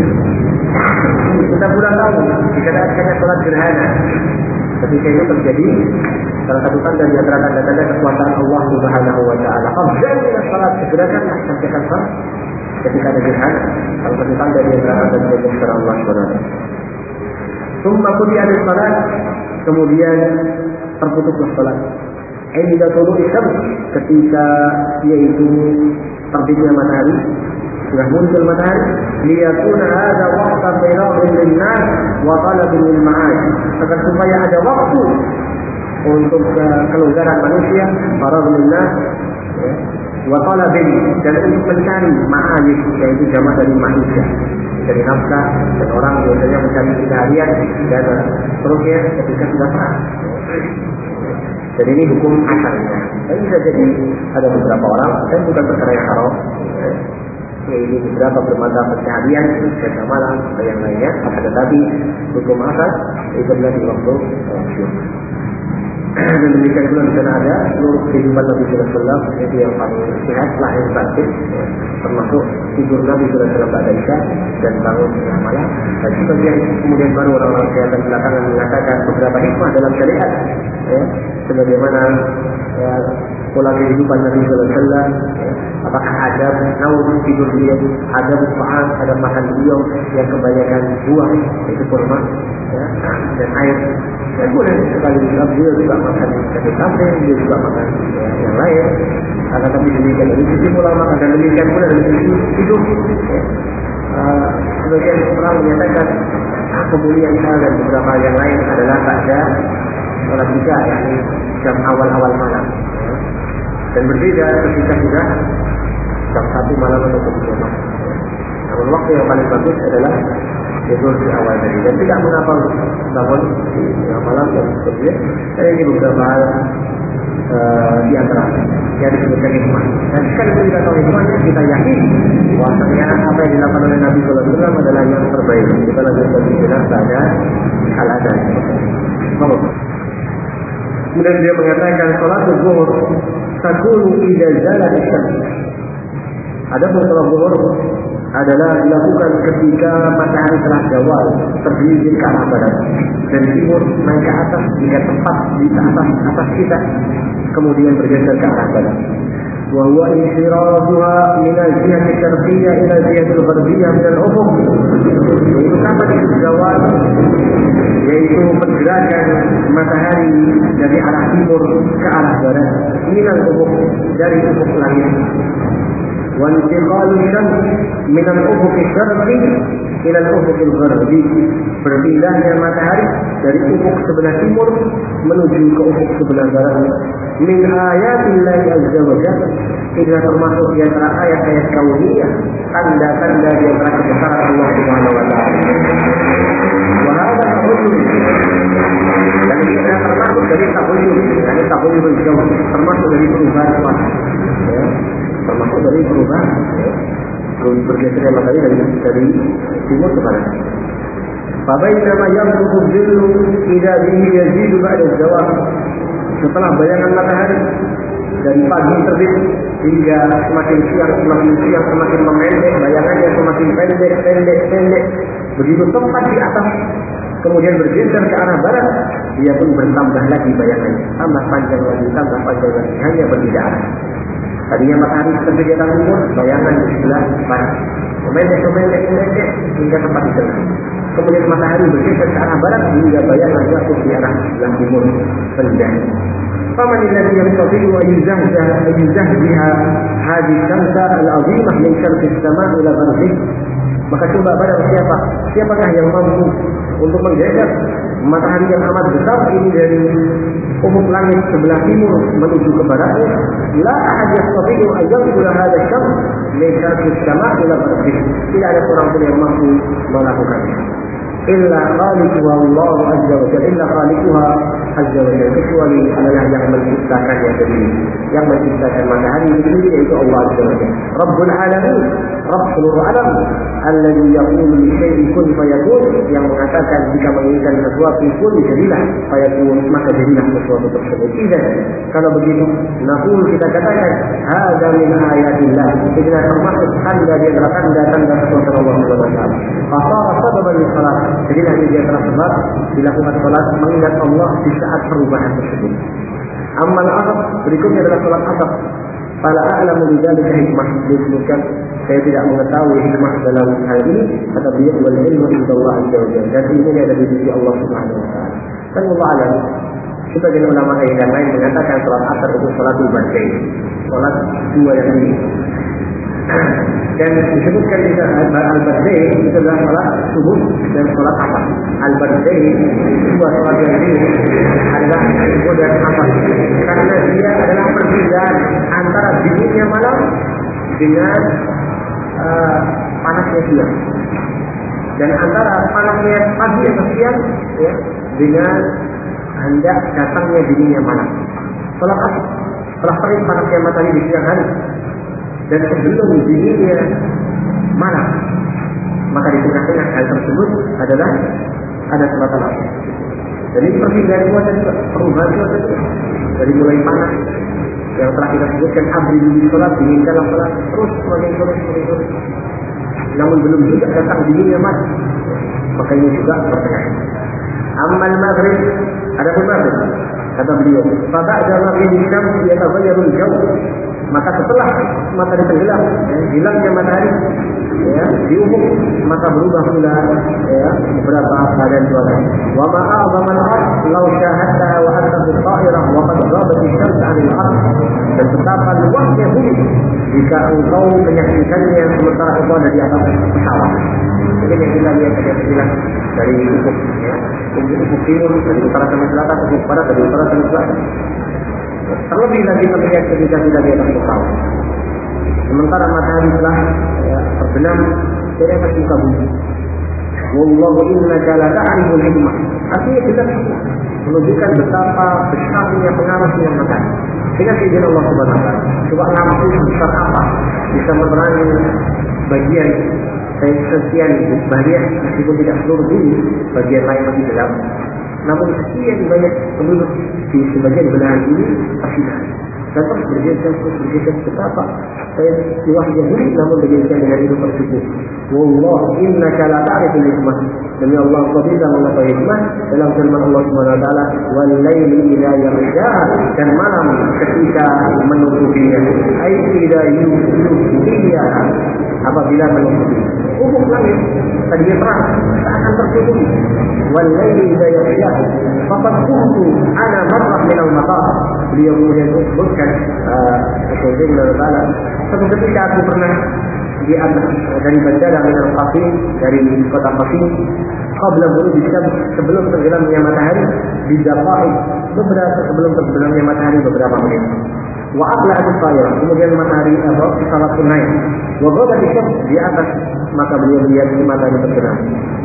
kita pula tahu dikatakannya salat gerhana. Ketika itu terjadi salah satu tanda di antara tanda-tanda kekuasaan Allah Subhanahu wa taala. Fadzalna salat, segerakan sampaikan salat ketika ada gerhana. Salah satu tanda di antara tanda kekuasaan Allah Subhanahu wa taala. Summa qudiyat salat, kemudian terputuslah salat. Inda tulu'i syams, ketika yaitu terbitnya matahari, sudah muncul matahari, liyakuna hadza waqtan bainahum lin-nas wa talabun lil-ma'ad, agar supaya ada waktu untuk uh, kelonggaran manusia, faragh lin-nas, ya, wa talabin, dan untuk mencari ma'alif, yaitu jamak dari manusia, dari nafkah, dan orang biasanya mencari keseharian dan seterusnya ketika sudah perang. Dan ini hukum asalnya. Dan bisa jadi ada beberapa orang, dan bukan perkara yang haram, ya, ini beberapa bermata keseharian, kerja malam, dan yang lainnya. Akan tetapi hukum asal itu adalah di waktu syur. Dan demikian pula di sana ada seluruh kehidupan Nabi Sallallahu Alaihi Wasallam, itu yang paling sehat, lahir batin, ya, termasuk tidur Nabi Sallallahu Alaihi Wasallam pada Isya dan bangun tengah malam. Dan sebagian kemudian baru orang-orang kesehatan belakangan mengatakan beberapa hikmah dalam syariat, ya, sebagaimana ya, pola kehidupan Nabi Sallallahu Alaihi Wasallam, ya, apakah ada naum tidur beliau, ada bukaan, ada makan beliau yang kebanyakan buah, itu kurma, ya, dan air. Dan boleh sekali beliau juga makan daging kambing, dia juga makan ya, yang lain. Akan tapi demikian dari sisi pola makan dan demikian pula dari sisi hidup. Ya. Uh, sebagian orang menyatakan ah, kemuliaan dan beberapa yang lain adalah pada sholat isya, yakni jam awal-awal malam. Ya. Dan berbeda ketika sudah jam satu malam atau jam malam. Namun waktu yang paling bagus adalah tidur di awal tadi, dan tidak mengapa bangun di malam dan sebagainya. Dan ini beberapa hal uh, di antara yang disebutkan hikmah. Dan sekalipun kita tahu hikmahnya, kita yakin bahwasanya apa yang dilakukan oleh Nabi Sallallahu Alaihi Wasallam adalah yang terbaik. Kita lanjutkan bicara pada al-adzan. Kemudian dia mengatakan salat zuhur takunu idza zalat asy-syams. Adapun salat zuhur adalah dilakukan ketika matahari telah zawal, tergelincir ke arah barat, dari timur naik ke atas hingga tepat di atas atas kita, kemudian bergeser ke arah barat. Wa huwa insirafuha min al-jihati syarqiyyah ila al-jihati al-gharbiyyah min al-ufuq. Yaitu kapan itu zawal, yaitu pergerakan matahari dari arah timur ke arah barat, min al-ufuq, dari ufuk langit. وانتقال الشمس من الأفق الشرقي إلى الأفق الغربي, berpindahnya matahari dari ufuk sebelah timur menuju ke ufuk sebelah barat. Min ayatillahi azza wa jalla, ini termasuk di antara ayat-ayat kauniyah, tanda-tanda di antara kebesaran Allah Subhanahu wa taala. Wa hadha tahujjud, dan ini adalah termasuk dari tahujjud, yakni tahujjud jauh, termasuk dari perubahan kuasa, ya, termasuk dari perubahan, ya, bergesernya matahari dari dari timur ke barat. Fabainama yamruku dhillu idza bihi yazidu ba'da zawal, setelah bayangan matahari dari pagi terbit hingga semakin siang, semakin siang, semakin memendek, bayangannya semakin pendek, pendek, pendek. Begitu tepat di atas, kemudian bergeser ke arah barat, dia pun bertambah lagi bayangannya, tambah panjang lagi, tambah panjang lagi, hanya berbeda arah. Tadinya matahari terbit di atas timur, bayangan di sebelah barat, memendek, memendek, memendek hingga tepat di tengah. Kemudian matahari bergeser ke arah barat hingga bayangan jatuh di arah sebelah timur, pendek. فمن الذي يستطيع أن يزهزه أن يزهزها هذه الشمس العظيمة من شرق السماء إلى غربه. Maka coba pada siapa? Siapakah yang mampu untuk menggeser matahari yang amat besar ini dari ufuk langit sebelah timur menuju ke baratnya? La ahad yastati'u an yaqula hadha asy-syams min sharqi as-sama' ila gharbihi. Tidak ada seorang pun yang mampu melakukannya. Illa khaliquha Allah azza wa jalla, illa khaliquha azza wa jalla, kecuali adalah yang menciptakannya sendiri, yang menciptakan matahari itu yaitu Allah azza wa jalla. Rabbul alamin, Rabb seluruh alam, alladzi yaqulu li syai'in kun fayakun, yang mengatakan jika menginginkan sesuatu kun jadilah, fayakun maka jadilah sesuatu tersebut. Idzan kalau begitu, naqul kita katakan hadza min ayatillah, ini termasuk tanda di antara tanda-tanda kekuasaan Allah subhanahu wa taala. Fasara sababan li salat, jadilah dia telah sebab dilakukan salat mengingat Allah di saat perubahan tersebut. Amal asar, berikutnya adalah salat asar. Fala a'lamu bidzalika hikmah, disebutkan saya tidak mengetahui hikmah dalam hal ini, kata beliau wal ilmu indallah azza wa jalla, dan ilmunya ada di sisi Allah subhanahu wa taala. Dan Allah alam, sebagian ulama yang lain mengatakan salat asar itu salatul badai, salat dua yang ini. Dan disebutkan di al-badai itu adalah salat subuh dan salat asar. Al-badai dua salat yang ini adalah subuh dan asar, karena dia adalah perbedaan antara dinginnya malam dengan uh, panasnya siang, dan antara panasnya pagi atau siang ya, dengan hendak datangnya dinginnya malam. Salat asar setelah terik panasnya matahari di siang hari dan sebelum dinginnya malam, maka di tengah-tengah hal tersebut adalah ada salat asar. Jadi perbedaan cuaca juga, perubahan cuaca juga, dari mulai panas yang telah kita sebutkan abri di sholat, dinginkanlah sholat, terus semakin terus semakin terus, namun belum juga datang dinginnya malam, maka ini juga pertengahan. Amal maghrib, ada pun maghrib, kata beliau, faba'da maghribi syams yataghayyarul jaw, maka setelah matahari tenggelam, ya, hilangnya matahari ya, di ufuk, maka berubah pula ya, beberapa keadaan cuaca. Wa ma a'zama al-ard law syahadtaha wa anta bi-ta'irah wa qad ghabat asy-syams 'anil ard. Dan betapa luasnya bumi jika engkau menyaksikannya sementara engkau ada di atas pesawat. Jadi yang kita lihat ada istilah dari ufuk ya, ufuk timur, dari utara sampai selatan, ufuk barat dari utara sampai selatan. Terlebih lagi terlihat ketika sudah di atas pesawat. Sementara matahari telah ya, terbenam dari atas muka bumi. Wallahu innaka la ta'riful hikmah. Artinya kita menunjukkan betapa besarnya pengaruhnya matahari. Dengan izin Allah Subhanahu wa taala, coba lampu sebesar apa bisa menerangi bagian sekian bagian, meskipun tidak seluruh bumi, bagian lain masih gelap. Namun sekian banyak penduduk di sebagian belahan ini tersinar. Dan terus bergeser, terus bergeser betapa saya luasnya bumi, namun bergeser dengan itu tersebut. Wallah innaka la ta'riful hikmah. Demi Allah engkau bisa mengetahui hikmah dalam firman Allah Subhanahu wa taala, wal laili idza yaghsha, dan malam ketika menutupinya. Ai idza yughshiya, apabila menutupi. Ufuk langit tadinya terang, akan tertutupi. Wal laili idza yaghsha, faqad kuntu ana marrah min al-maqam. Beliau kemudian sebutkan kemudian Allah Taala, suatu ketika aku pernah di atas dari Bandara Minal Qasim, dari kota Qasim, qabla ghurub asy-syams, sebelum tenggelamnya matahari, di daqaiq, beberapa sebelum tenggelamnya matahari beberapa menit. Wa aqla al-fayr, kemudian matahari atau salat naik. Wa ghabat asy-syams, di atas, maka beliau melihat matahari terbenam.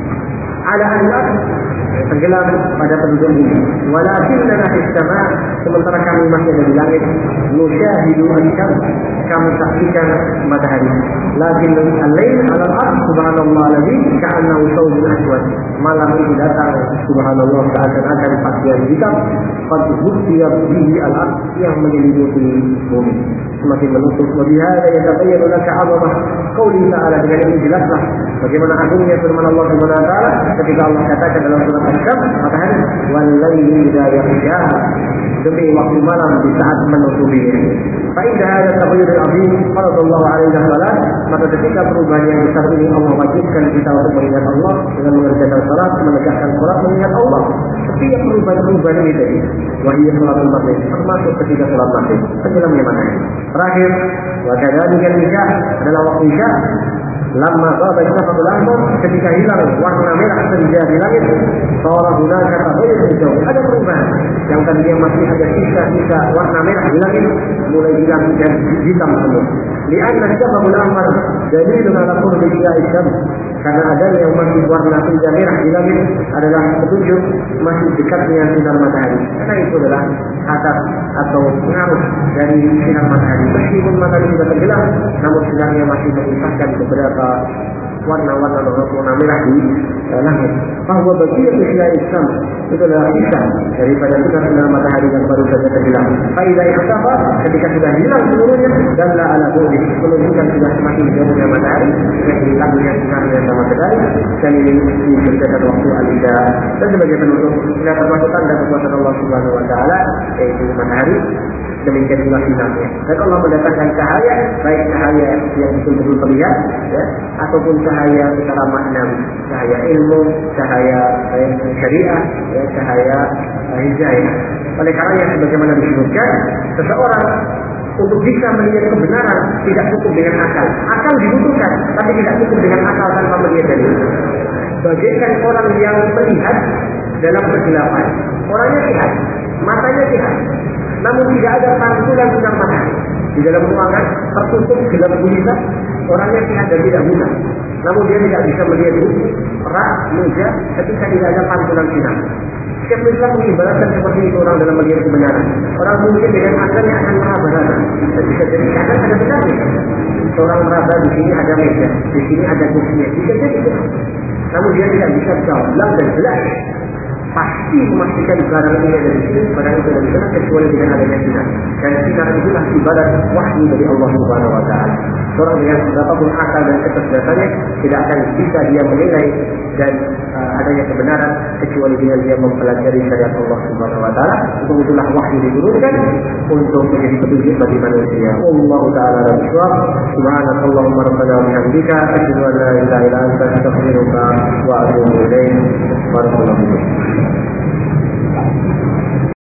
Ala an-nar, tenggelam pada penduduk bumi. Walakinna fis sama', sementara kami masih ada di langit, nusyahidu asy-syams, kamu saksikan matahari. Lakin al-lail 'ala al-ard subhanallah alladzi ka'annahu thawbun aswad. Malam itu datang subhanallah seakan-akan pakaian hitam qad ghutiya bihi al-ard yang menyelimuti bumi. Semakin menutup wabihada yatabayyanu laka 'azamah qauli ta'ala. Dengan ini jelaslah bagaimana agungnya firman Allah Subhanahu wa taala ketika Allah katakan dalam surat Asy-Syams matahari wal laili idza yaghshaha, demi waktu malam di saat menutupinya. Fa idza hadza tabayyun azim faradallahu alaina salat, maka ketika perubahan yang besar ini Allah wajibkan kita untuk mengingat Allah dengan mengerjakan salat, menegakkan salat, mengingat Allah. Setiap perubahan-perubahan ini tadi wahiyah salatul maghrib, termasuk ketika salat maghrib tenggelamnya matahari. Terakhir, wa kadzalika isya adalah waktu isya. Lama ghaba syafaqul ahmar, ketika hilang warna merah senja di langit, sawara hunaka taghayyur jauh. Ada perubahan. Yang tadinya masih ada sisa-sisa warna merah di langit mulai hilang dan hitam semua. Lianna syafaqul ahmar dalilun ala qurbi syams, karena adanya yang masih warna senja merah di langit adalah petunjuk masih dekatnya sinar matahari. Karena itu adalah asap atau pengaruh dari sinar matahari. Meskipun matahari sudah tenggelam, namun sinarnya masih mengisahkan beberapa warna-warna warna merah di uh, langit. Bahwa bagian usia Islam itu adalah sisa daripada sinar matahari yang baru saja tenggelam. Faidah ikhtafa, ketika sudah hilang seluruhnya, dan la ala bu'di, menunjukkan sudah semakin jauhnya matahari dengan hilangnya sinarnya sama sekali. Dan ini dikerjakan waktu al-ida. Dan sebagai penutup, kita termasuk tanda kekuasaan Allah Subhanahu wa taala, yaitu matahari. Demikian juga sinarnya. Dan Allah mendatangkan cahaya, baik cahaya yang betul-betul terlihat, ya, ataupun cahaya secara maknawi, cahaya ilmu, cahaya eh, syariah, ya, cahaya eh, hidayah. Oleh karenanya, sebagaimana disebutkan, seseorang untuk bisa melihat kebenaran tidak cukup dengan akal. Akal dibutuhkan, tapi tidak cukup dengan akal tanpa melihat dalil. Bagaikan orang yang melihat dalam kegelapan, orangnya lihat, matanya lihat, namun tidak ada pantulan sinar matahari. Di dalam ruangan tertutup gelap gulita, orangnya lihat dan tidak buta. Namun dia tidak bisa melihat buku, rak, meja ketika tidak ada pantulan sinar. Setiap Islam mengibaratkan seperti itu orang dalam melihat kebenaran. Orang mungkin dengan akalnya akan meraba-raba. Dan bisa jadi akan ada benarnya. Seorang meraba di sini ada meja, di sini ada kursinya. Bisa jadi itu. Namun dia tidak bisa gamblang dan jelas pasti memastikan barang ini ada di sini, barang itu ada di sana, kecuali dengan adanya sinar. Dan sinar itulah ibarat wahyu dari Allah Subhanahu wa taala. Seorang dengan berapapun akal dan kecerdasannya tidak akan bisa dia menilai dan uh, adanya kebenaran kecuali dengan dia mempelajari syariat Allah Subhanahu wa taala. Untuk itulah wahyu diturunkan untuk menjadi petunjuk bagi manusia. Allah taala al-Shawab. Subhanakallahumma rabbana wa bihamdika asyhadu an la ilaha illa anta astaghfiruka wa atubu ilaik. Barakallahu fiik.